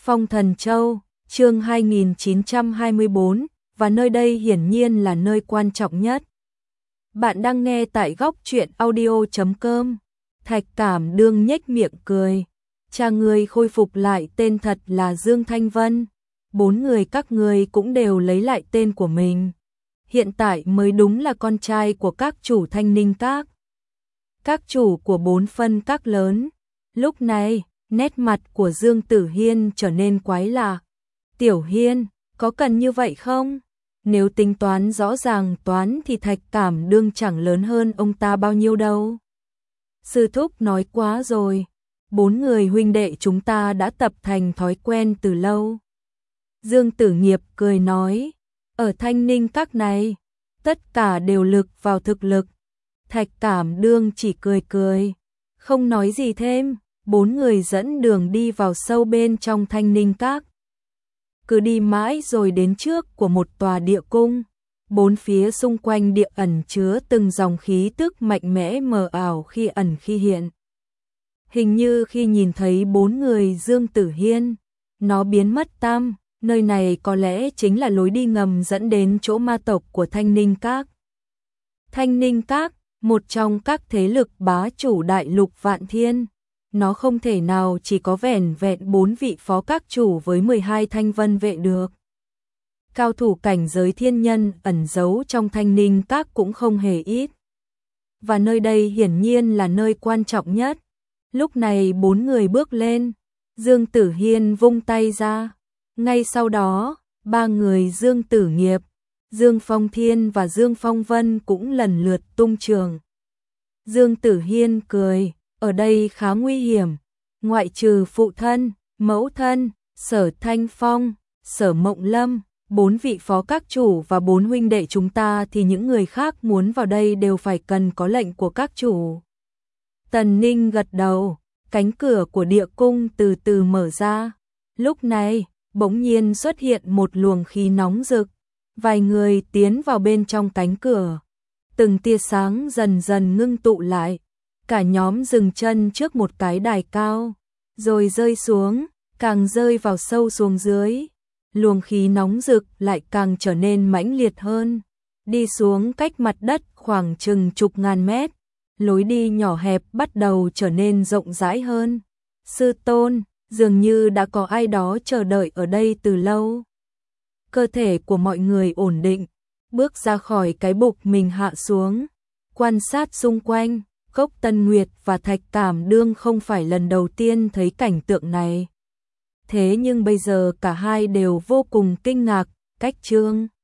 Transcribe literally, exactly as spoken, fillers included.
Phong Thần Châu, chương hai nghìn chín trăm hai mươi tư, và nơi đây hiển nhiên là nơi quan trọng nhất. Bạn đang nghe tại góc truyện audio chấm com. Thạch Cảm Đương nhếch miệng cười. Cha người khôi phục lại tên thật là Dương Thanh Vân. Bốn người các người cũng đều lấy lại tên của mình. Hiện tại mới đúng là con trai của các chủ Thanh Ninh Các. Các chủ của bốn phân các lớn. Lúc này, nét mặt của Dương Tử Hiên trở nên quái lạ. Tiểu Hiên, có cần như vậy không? Nếu tính toán rõ ràng toán thì Thạch Cảm Đương chẳng lớn hơn ông ta bao nhiêu đâu. Sư thúc nói quá rồi. Bốn người huynh đệ chúng ta đã tập thành thói quen từ lâu. Dương Tử Nghiệp cười nói. Ở Thanh Ninh Các này, tất cả đều lực vào thực lực. Thạch Cảm Đương chỉ cười cười, không nói gì thêm. Bốn người dẫn đường đi vào sâu bên trong Thanh Ninh Các. Cứ đi mãi rồi đến trước của một tòa địa cung. Bốn phía xung quanh địa ẩn chứa từng dòng khí tức mạnh mẽ mờ ảo khi ẩn khi hiện. Hình như khi nhìn thấy bốn người Dương Tử Hiên, nó biến mất tăm. Nơi này có lẽ chính là lối đi ngầm dẫn đến chỗ ma tộc của Thanh Ninh Các. Thanh Ninh Các, một trong các thế lực bá chủ đại lục Vạn Thiên. Nó không thể nào chỉ có vẻn vẹn bốn vị phó các chủ với mười hai thanh vân vệ được. Cao thủ cảnh giới thiên nhân ẩn giấu trong Thanh Ninh Các cũng không hề ít. Và nơi đây hiển nhiên là nơi quan trọng nhất. Lúc này bốn người bước lên, Dương Tử Hiên vung tay ra. Ngay sau đó, ba người Dương Tử Nghiệp, Dương Phong Thiên và Dương Phong Vân cũng lần lượt tung trường. Dương Tử Hiên cười, ở đây khá nguy hiểm, ngoại trừ phụ thân, mẫu thân, Sở Thanh Phong, Sở Mộng Lâm, bốn vị phó các chủ và bốn huynh đệ chúng ta thì những người khác muốn vào đây đều phải cần có lệnh của các chủ. Tần Ninh gật đầu, cánh cửa của địa cung từ từ mở ra. Lúc này, bỗng nhiên xuất hiện một luồng khí nóng rực, vài người tiến vào bên trong cánh cửa. Từng tia sáng dần dần ngưng tụ lại, cả nhóm dừng chân trước một cái đài cao, rồi rơi xuống, càng rơi vào sâu xuống dưới. Luồng khí nóng rực lại càng trở nên mãnh liệt hơn, đi xuống cách mặt đất khoảng chừng chục ngàn mét. Lối đi nhỏ hẹp bắt đầu trở nên rộng rãi hơn. Sư tôn, dường như đã có ai đó chờ đợi ở đây từ lâu. Cơ thể của mọi người ổn định, bước ra khỏi cái bục mình hạ xuống, quan sát xung quanh. Cốc Tân Nguyệt và Thạch Cảm Đương không phải lần đầu tiên thấy cảnh tượng này. Thế nhưng bây giờ cả hai đều vô cùng kinh ngạc. Cách Trương